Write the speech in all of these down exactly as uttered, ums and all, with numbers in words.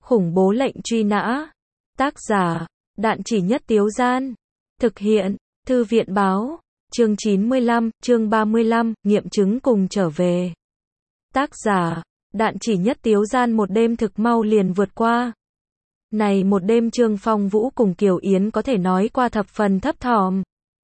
Khủng bố lệnh truy nã. Tác giả, Đạn Chỉ Nhất Tiếu Gian. Thực hiện, Thư viện Báo. Chương chín mươi lăm, chương ba mươi lăm, nghiệm chứng cùng trở về. Tác giả, Đạn Chỉ Nhất Tiếu Gian. Một đêm thực mau liền vượt qua. Này một đêm Trương Phong Vũ cùng Kiều Yến có thể nói qua thập phần thấp thỏm.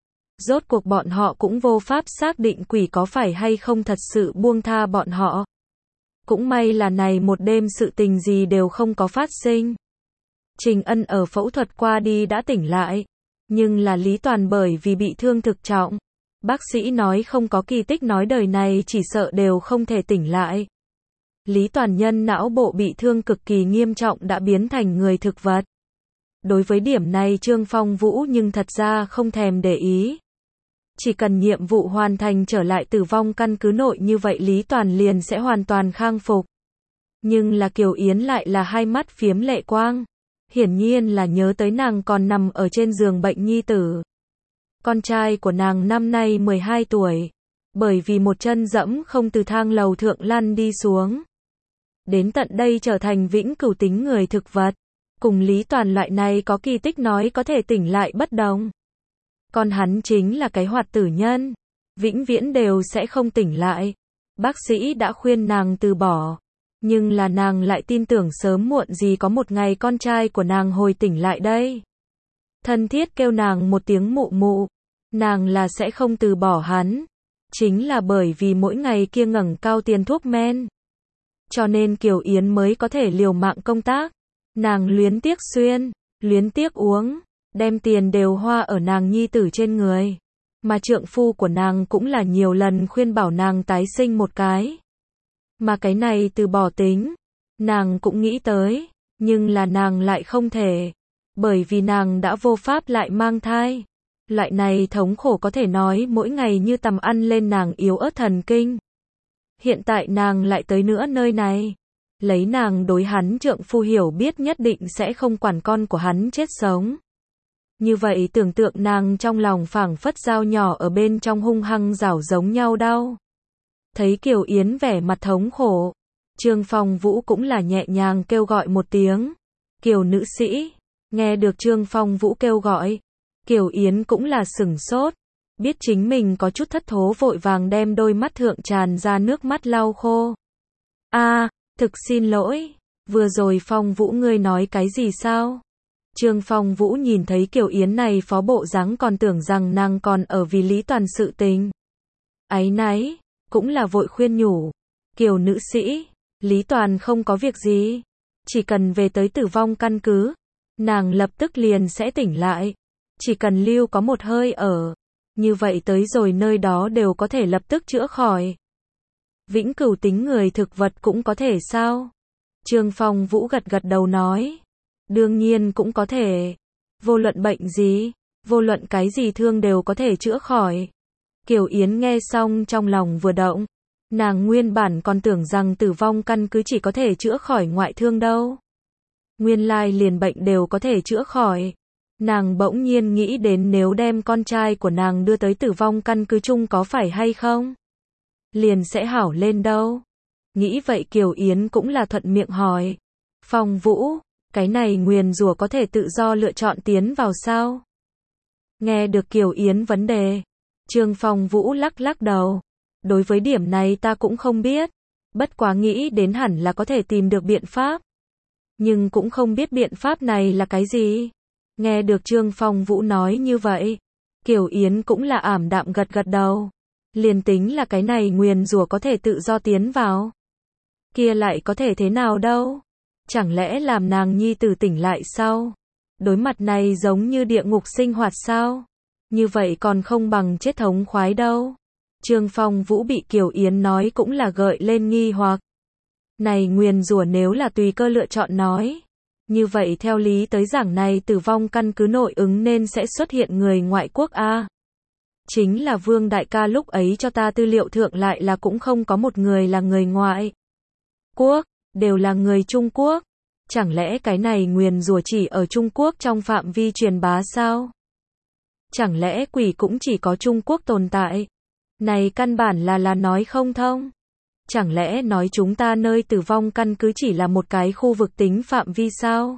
Rốt cuộc bọn họ cũng vô pháp xác định quỷ có phải hay không thật sự buông tha bọn họ. Cũng may là này một đêm sự tình gì đều không có phát sinh. Trình Ân ở phẫu thuật qua đi đã tỉnh lại. Nhưng là Lý Toàn bởi vì bị thương thực trọng. Bác sĩ nói không có kỳ tích nói đời này chỉ sợ đều không thể tỉnh lại. Lý Toàn nhân não bộ bị thương cực kỳ nghiêm trọng đã biến thành người thực vật. Đối với điểm này Trương Phong Vũ nhưng thật ra không thèm để ý. Chỉ cần nhiệm vụ hoàn thành trở lại tử vong căn cứ nội như vậy Lý Toàn liền sẽ hoàn toàn khang phục. Nhưng là Kiều Yến lại là hai mắt phiếm lệ quang. Hiển nhiên là nhớ tới nàng còn nằm ở trên giường bệnh nhi tử. Con trai của nàng năm nay mười hai tuổi. Bởi vì một chân dẫm không từ thang lầu thượng lăn đi xuống. Đến tận đây trở thành vĩnh cửu tính người thực vật. Cùng Lý Toàn loại này có kỳ tích nói có thể tỉnh lại bất đồng. Còn hắn chính là cái hoạt tử nhân. Vĩnh viễn đều sẽ không tỉnh lại. Bác sĩ đã khuyên nàng từ bỏ. Nhưng là nàng lại tin tưởng sớm muộn gì có một ngày con trai của nàng hồi tỉnh lại đây. Thân thiết kêu nàng một tiếng mụ mụ. Nàng là sẽ không từ bỏ hắn. Chính là bởi vì mỗi ngày kia ngẩng cao tiền thuốc men. Cho nên Kiều Yến mới có thể liều mạng công tác. Nàng luyến tiếc xuyên, luyến tiếc uống. Đem tiền đều hoa ở nàng nhi tử trên người. Mà trượng phu của nàng cũng là nhiều lần khuyên bảo nàng tái sinh một cái. Mà cái này từ bỏ tính. Nàng cũng nghĩ tới. Nhưng là nàng lại không thể. Bởi vì nàng đã vô pháp lại mang thai. Loại này thống khổ có thể nói mỗi ngày như tầm ăn lên nàng yếu ớt thần kinh. Hiện tại nàng lại tới nữa nơi này. Lấy nàng đối hắn trượng phu hiểu biết nhất định sẽ không quản con của hắn chết sống. Như vậy tưởng tượng nàng trong lòng phảng phất dao nhỏ ở bên trong hung hăng rảo giống nhau đau. Thấy Kiều Yến vẻ mặt thống khổ. Trương Phong Vũ cũng là nhẹ nhàng kêu gọi một tiếng. Kiều nữ sĩ. Nghe được Trương Phong Vũ kêu gọi. Kiều Yến cũng là sửng sốt. Biết chính mình có chút thất thố vội vàng đem đôi mắt thượng tràn ra nước mắt lau khô. A, thực xin lỗi. Vừa rồi Phong Vũ ngươi nói cái gì sao? Trương Phong Vũ nhìn thấy Kiều Yến này phó bộ dáng còn tưởng rằng nàng còn ở vì Lý Toàn sự tình. Áy náy, cũng là vội khuyên nhủ. Kiều nữ sĩ, Lý Toàn không có việc gì. Chỉ cần về tới tử vong căn cứ. Nàng lập tức liền sẽ tỉnh lại. Chỉ cần lưu có một hơi ở. Như vậy tới rồi nơi đó đều có thể lập tức chữa khỏi. Vĩnh cửu tính người thực vật cũng có thể sao? Trương Phong Vũ gật gật đầu nói. Đương nhiên cũng có thể. Vô luận bệnh gì, vô luận cái gì thương đều có thể chữa khỏi. Kiều Yến nghe xong trong lòng vừa động. Nàng nguyên bản còn tưởng rằng tử vong căn cứ chỉ có thể chữa khỏi ngoại thương đâu. Nguyên lai liền bệnh đều có thể chữa khỏi. Nàng bỗng nhiên nghĩ đến nếu đem con trai của nàng đưa tới tử vong căn cứ chung có phải hay không? Liền sẽ hảo lên đâu. Nghĩ vậy Kiều Yến cũng là thuận miệng hỏi. Phong Vũ, cái này nguyền rủa có thể tự do lựa chọn tiến vào sao? Nghe được Kiều Yến vấn đề. Trương Phong Vũ lắc lắc đầu. Đối với điểm này ta cũng không biết. Bất quá nghĩ đến hẳn là có thể tìm được biện pháp. Nhưng cũng không biết biện pháp này là cái gì. Nghe được Trương Phong Vũ nói như vậy. Kiều Yến cũng là ảm đạm gật gật đầu. Liền tính là cái này nguyền rủa có thể tự do tiến vào. Kia lại có thể thế nào đâu. Chẳng lẽ làm nàng nhi tử tỉnh lại sao? Đối mặt này giống như địa ngục sinh hoạt sao? Như vậy còn không bằng chết thống khoái đâu. Trương Phong Vũ bị Kiều Yến nói cũng là gợi lên nghi hoặc. Này nguyền rủa nếu là tùy cơ lựa chọn nói. Như vậy theo lý tới giảng này tử vong căn cứ nội ứng nên sẽ xuất hiện người ngoại quốc a. Chính là Vương đại ca lúc ấy cho ta tư liệu thượng lại là cũng không có một người là người ngoại quốc, đều là người Trung Quốc. Chẳng lẽ cái này nguyền rủa chỉ ở Trung Quốc trong phạm vi truyền bá sao? Chẳng lẽ quỷ cũng chỉ có Trung Quốc tồn tại? Này căn bản là là nói không thông. Chẳng lẽ nói chúng ta nơi tử vong căn cứ chỉ là một cái khu vực tính phạm vi sao?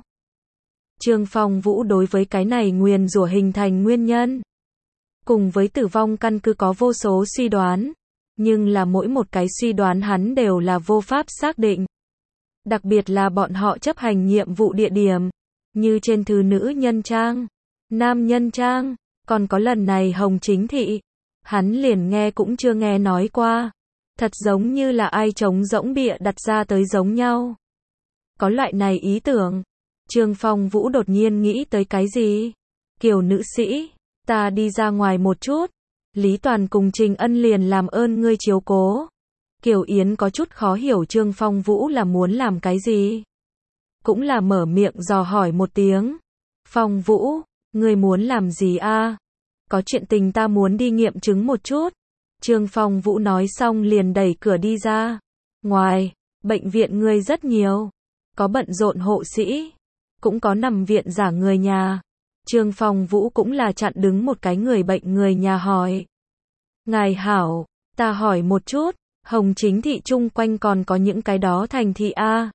Trương Phong Vũ đối với cái này nguyền rủa hình thành nguyên nhân cùng với tử vong căn cứ có vô số suy đoán, nhưng là mỗi một cái suy đoán hắn đều là vô pháp xác định. Đặc biệt là bọn họ chấp hành nhiệm vụ địa điểm, như trên thư nữ nhân trang, nam nhân trang, còn có lần này Hồng Chính Thị, hắn liền nghe cũng chưa nghe nói qua. Thật giống như là ai trống rỗng bịa đặt ra tới giống nhau. Có loại này ý tưởng, Trương Phong Vũ đột nhiên nghĩ tới cái gì? Kiều nữ sĩ, ta đi ra ngoài một chút. Lý Toàn cùng Trình Ân liền làm ơn ngươi chiếu cố. Kiều Yến có chút khó hiểu Trương Phong Vũ là muốn làm cái gì. Cũng là mở miệng dò hỏi một tiếng. Phong Vũ, ngươi muốn làm gì a? Có chuyện tình ta muốn đi nghiệm chứng một chút. Trương Phong Vũ nói xong liền đẩy cửa đi ra. Ngoài, bệnh viện người rất nhiều. Có bận rộn hộ sĩ, cũng có nằm viện giả người nhà. Trương Phong Vũ cũng là chặn đứng một cái người bệnh người nhà hỏi. Ngài hảo, ta hỏi một chút, Hồng Chính Thị chung quanh còn có những cái đó thành thị A.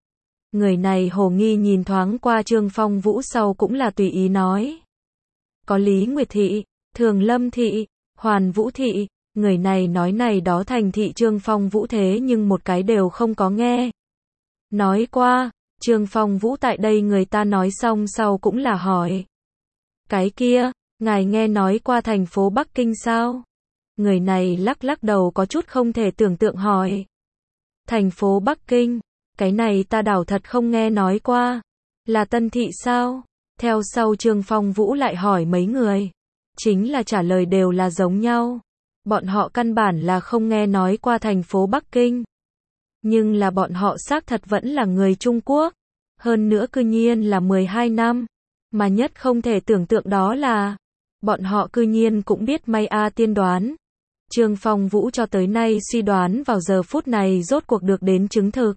Người này hồ nghi nhìn thoáng qua Trương Phong Vũ sau cũng là tùy ý nói. Có Lý Nguyệt Thị, Thường Lâm Thị, Hoàn Vũ Thị. Người này nói này đó thành thị Trương Phong Vũ thế nhưng một cái đều không có nghe. Nói qua, Trương Phong Vũ tại đây người ta nói xong sau cũng là hỏi. Cái kia, ngài nghe nói qua thành phố Bắc Kinh sao? Người này lắc lắc đầu có chút không thể tưởng tượng hỏi. Thành phố Bắc Kinh, cái này ta đảo thật không nghe nói qua. Là Tân Thị sao? Theo sau Trương Phong Vũ lại hỏi mấy người. Chính là trả lời đều là giống nhau. Bọn họ căn bản là không nghe nói qua thành phố Bắc Kinh. Nhưng là bọn họ xác thật vẫn là người Trung Quốc. Hơn nữa cư nhiên là mười hai năm. Mà nhất không thể tưởng tượng đó là bọn họ cư nhiên cũng biết may a tiên đoán. Trương Phong Vũ cho tới nay suy đoán vào giờ phút này rốt cuộc được đến chứng thực.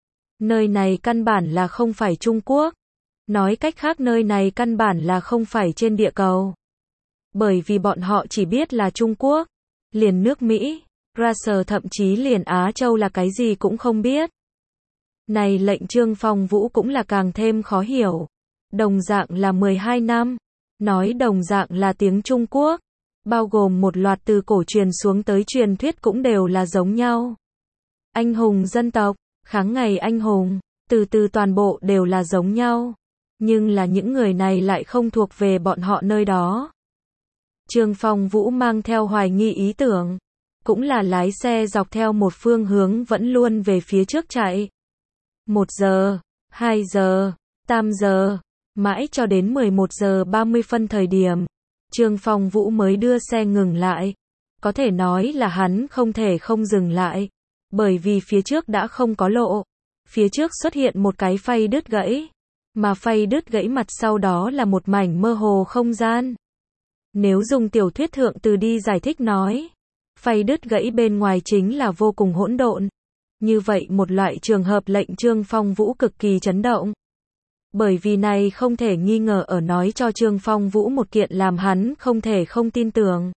Nơi này căn bản là không phải Trung Quốc. Nói cách khác nơi này căn bản là không phải trên địa cầu. Bởi vì bọn họ chỉ biết là Trung Quốc. Liền nước Mỹ, Russia thậm chí liền Á Châu là cái gì cũng không biết. Này lệnh Trương Phong Vũ cũng là càng thêm khó hiểu. Đồng dạng là mười hai năm. Nói đồng dạng là tiếng Trung Quốc. Bao gồm một loạt từ cổ truyền xuống tới truyền thuyết cũng đều là giống nhau. Anh hùng dân tộc, kháng ngày anh hùng, từ từ toàn bộ đều là giống nhau. Nhưng là những người này lại không thuộc về bọn họ nơi đó. Trương Phong Vũ mang theo hoài nghi ý tưởng, cũng là lái xe dọc theo một phương hướng vẫn luôn về phía trước chạy. Một giờ, hai giờ, tam giờ, mãi cho đến mười một giờ ba mươi phân thời điểm, Trương Phong Vũ mới đưa xe ngừng lại. Có thể nói là hắn không thể không dừng lại, bởi vì phía trước đã không có lộ. Phía trước xuất hiện một cái phay đứt gãy, mà phay đứt gãy mặt sau đó là một mảnh mơ hồ không gian. Nếu dùng tiểu thuyết thượng từ đi giải thích nói, phay đứt gãy bên ngoài chính là vô cùng hỗn độn. Như vậy một loại trường hợp lệnh Trương Phong Vũ cực kỳ chấn động. Bởi vì này không thể nghi ngờ ở nói cho Trương Phong Vũ một kiện làm hắn không thể không tin tưởng.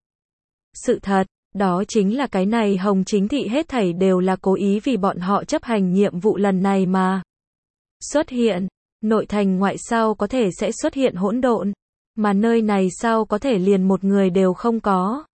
Sự thật, đó chính là cái này Hồng Chính Thị hết thảy đều là cố ý vì bọn họ chấp hành nhiệm vụ lần này mà. Xuất hiện, nội thành ngoại sao có thể sẽ xuất hiện hỗn độn. Mà nơi này sao có thể liền một người đều không có.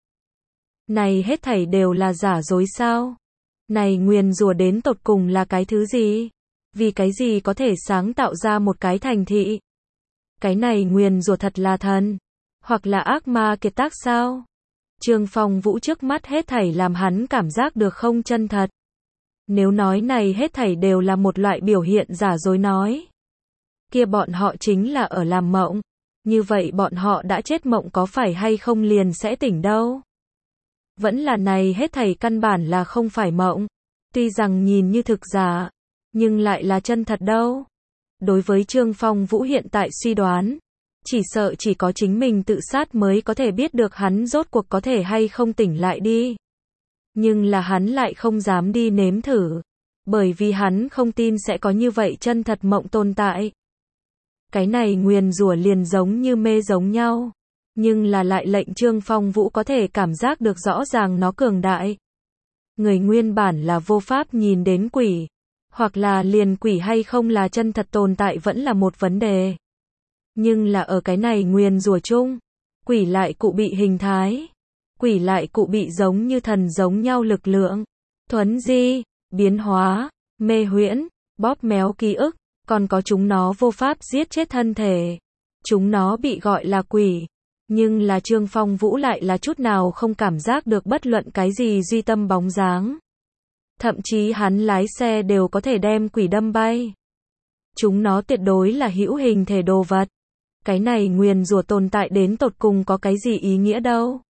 Này hết thảy đều là giả dối sao? Này nguyền rủa đến tột cùng là cái thứ gì? Vì cái gì có thể sáng tạo ra một cái thành thị? Cái này nguyền rủa thật là thần? Hoặc là ác ma kiệt tác sao? Trương Phong Vũ trước mắt hết thảy làm hắn cảm giác được không chân thật. Nếu nói này hết thảy đều là một loại biểu hiện giả dối nói. Kia bọn họ chính là ở làm mộng. Như vậy bọn họ đã chết mộng có phải hay không liền sẽ tỉnh đâu. Vẫn là này hết thảy căn bản là không phải mộng. Tuy rằng nhìn như thực giả, nhưng lại là chân thật đâu. Đối với Trương Phong Vũ hiện tại suy đoán, chỉ sợ chỉ có chính mình tự sát mới có thể biết được hắn rốt cuộc có thể hay không tỉnh lại đi. Nhưng là hắn lại không dám đi nếm thử. Bởi vì hắn không tin sẽ có như vậy chân thật mộng tồn tại. Cái này nguyền rủa liền giống như mê giống nhau. Nhưng là lại lệnh Trương Phong Vũ có thể cảm giác được rõ ràng nó cường đại. Người nguyên bản là vô pháp nhìn đến quỷ, hoặc là liền quỷ hay không là chân thật tồn tại vẫn là một vấn đề. Nhưng là ở cái này nguyền rủa chung, quỷ lại cụ bị hình thái, quỷ lại cụ bị giống như thần giống nhau lực lượng, thuấn di, biến hóa, mê huyễn, bóp méo ký ức, còn có chúng nó vô pháp giết chết thân thể. Chúng nó bị gọi là quỷ, nhưng là Trương Phong Vũ lại là chút nào không cảm giác được bất luận cái gì duy tâm bóng dáng. Thậm chí hắn lái xe đều có thể đem quỷ đâm bay. Chúng nó tuyệt đối là hữu hình thể đồ vật. Cái này nguyền rủa tồn tại đến tột cùng có cái gì ý nghĩa đâu?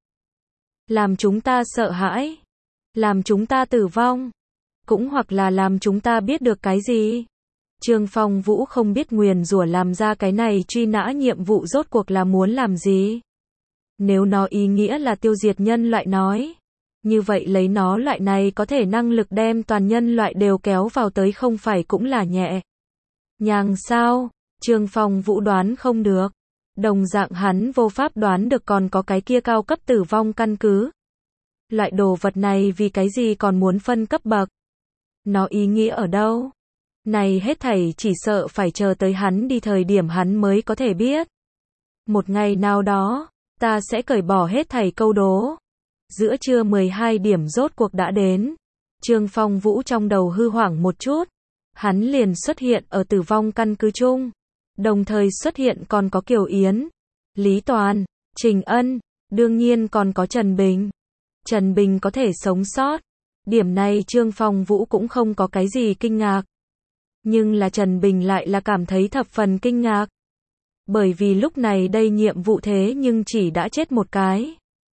Làm chúng ta sợ hãi, làm chúng ta tử vong, cũng hoặc là làm chúng ta biết được cái gì? Trương Phong Vũ không biết nguyền rủa làm ra cái này truy nã nhiệm vụ rốt cuộc là muốn làm gì. Nếu nó ý nghĩa là tiêu diệt nhân loại nói, như vậy lấy nó loại này có thể năng lực đem toàn nhân loại đều kéo vào tới không phải cũng là nhẹ nhàng sao? Trương Phong Vũ đoán không được. Đồng dạng hắn vô pháp đoán được còn có cái kia cao cấp tử vong căn cứ. Loại đồ vật này vì cái gì còn muốn phân cấp bậc? Nó ý nghĩa ở đâu? Này hết thảy chỉ sợ phải chờ tới hắn đi thời điểm hắn mới có thể biết. Một ngày nào đó, ta sẽ cởi bỏ hết thảy câu đố. Giữa trưa mười hai điểm rốt cuộc đã đến. Trương Phong Vũ trong đầu hư hoảng một chút. Hắn liền xuất hiện ở tử vong căn cứ chung. Đồng thời xuất hiện còn có Kiều Yến, Lý Toàn, Trình Ân, đương nhiên còn có Trần Bình. Trần Bình có thể sống sót. Điểm này Trương Phong Vũ cũng không có cái gì kinh ngạc. Nhưng là Trần Bình lại là cảm thấy thập phần kinh ngạc. Bởi vì lúc này đây nhiệm vụ thế nhưng chỉ đã chết một cái.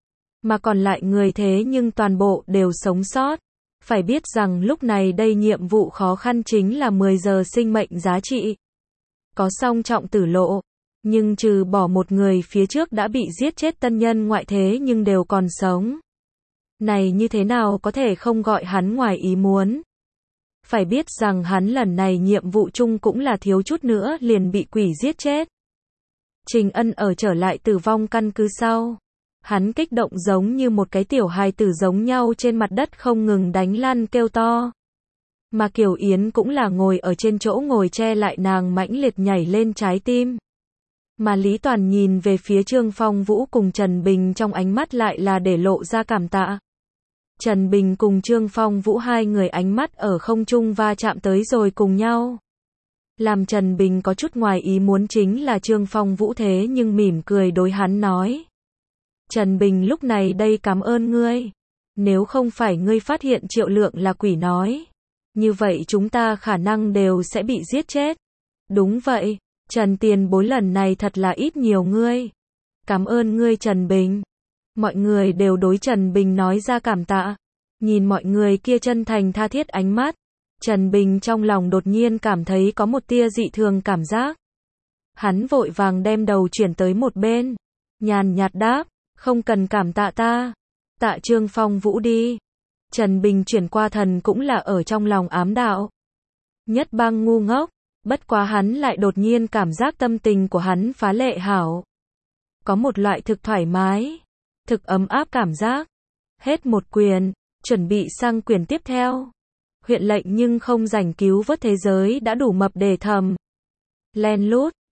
Mà còn lại người thế nhưng toàn bộ đều sống sót. Phải biết rằng lúc này đây nhiệm vụ khó khăn chính là mười giờ sinh mệnh giá trị. Có song trọng tử lộ. Nhưng trừ bỏ một người phía trước đã bị giết chết tân nhân ngoại thế nhưng đều còn sống. Này như thế nào có thể không gọi hắn ngoài ý muốn. Phải biết rằng hắn lần này nhiệm vụ chung cũng là thiếu chút nữa liền bị quỷ giết chết. Trình Ân ở trở lại tử vong căn cứ sau. Hắn kích động giống như một cái tiểu hài tử giống nhau trên mặt đất không ngừng đánh lăn kêu to. Mà Kiều Yến cũng là ngồi ở trên chỗ ngồi che lại nàng mãnh liệt nhảy lên trái tim. Mà Lý Toàn nhìn về phía Trương Phong Vũ cùng Trần Bình trong ánh mắt lại là để lộ ra cảm tạ. Trần Bình cùng Trương Phong Vũ hai người ánh mắt ở không trung va chạm tới rồi cùng nhau. Làm Trần Bình có chút ngoài ý muốn chính là Trương Phong Vũ thế nhưng mỉm cười đối hắn nói. Trần Bình lúc này đây cảm ơn ngươi. Nếu không phải ngươi phát hiện Triệu Lượng là quỷ nói. Như vậy chúng ta khả năng đều sẽ bị giết chết. Đúng vậy, Trần tiền bối lần này thật là ít nhiều ngươi. Cảm ơn ngươi Trần Bình. Mọi người đều đối Trần Bình nói ra cảm tạ. Nhìn mọi người kia chân thành tha thiết ánh mắt. Trần Bình trong lòng đột nhiên cảm thấy có một tia dị thường cảm giác. Hắn vội vàng đem đầu chuyển tới một bên. Nhàn nhạt đáp, không cần cảm tạ ta. Tạ Trương Phong Vũ đi. Trần Bình chuyển qua thần cũng là ở trong lòng ám đạo. Nhất bang ngu ngốc. Bất quá hắn lại đột nhiên cảm giác tâm tình của hắn phá lệ hảo. Có một loại thực thoải mái. Thực ấm áp cảm giác. Hết một quyền. Chuẩn bị sang quyền tiếp theo. Huyện lệnh nhưng không rảnh cứu vớt thế giới đã đủ mập để thầm. Len lút.